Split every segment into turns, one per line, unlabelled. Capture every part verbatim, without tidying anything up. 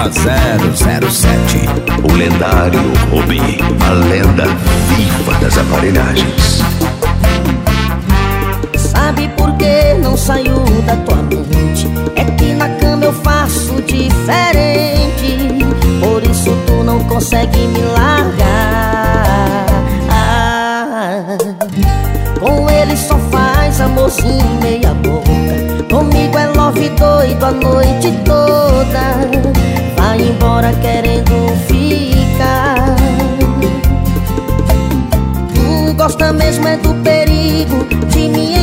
zero zero sete, o lendário Rubi, a lenda viva das aparelhagens.
Sabe por que não saiu da tua mente? É que na cama eu faço diferente, por isso tu não consegue me largar. ah, Com ele só faz amorzinho meia boca, comigo é love doido a noite toda. Vai embora querendo ficar. Tu gosta mesmo é do perigo de me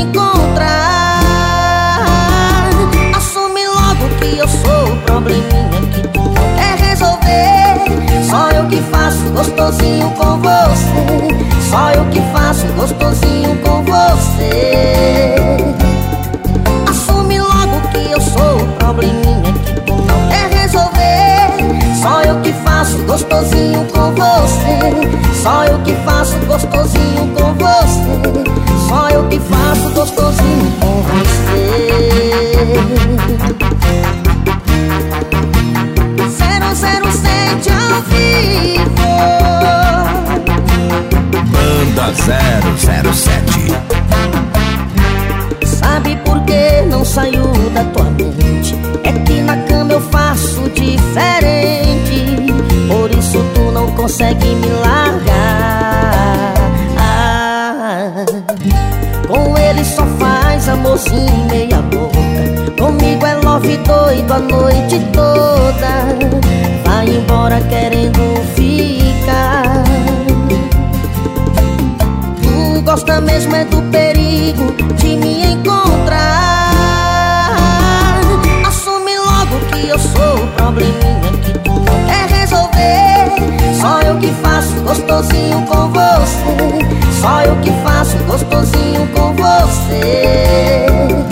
encontrar. Assume logo que eu sou o probleminha que tu não quer resolver. Só eu que faço gostosinho com você, só eu que faço gostosinho com você. Assume logo que eu sou o probleminha que tu não quer resolver. Só eu que faço gostosinho com você, só eu que faço gostosinho com você, só eu que faço gostosinho com você. zero zero sete ao vivo.
Banda zero zero sete.
Sabe por que não saiu da tua mente? É que na cama eu faço diferente, por isso tu não consegue me largar. ah, Com ele só faz amorzinho meia boca, comigo é love doido a noite toda. Vai embora querendo ficar. Tu gosta mesmo é do perigo de me encontrar. Assume logo que eu sou o probleminha que tu não quer resolver. Só eu que faço gostosinho com você, só eu que faço gostosinho com você.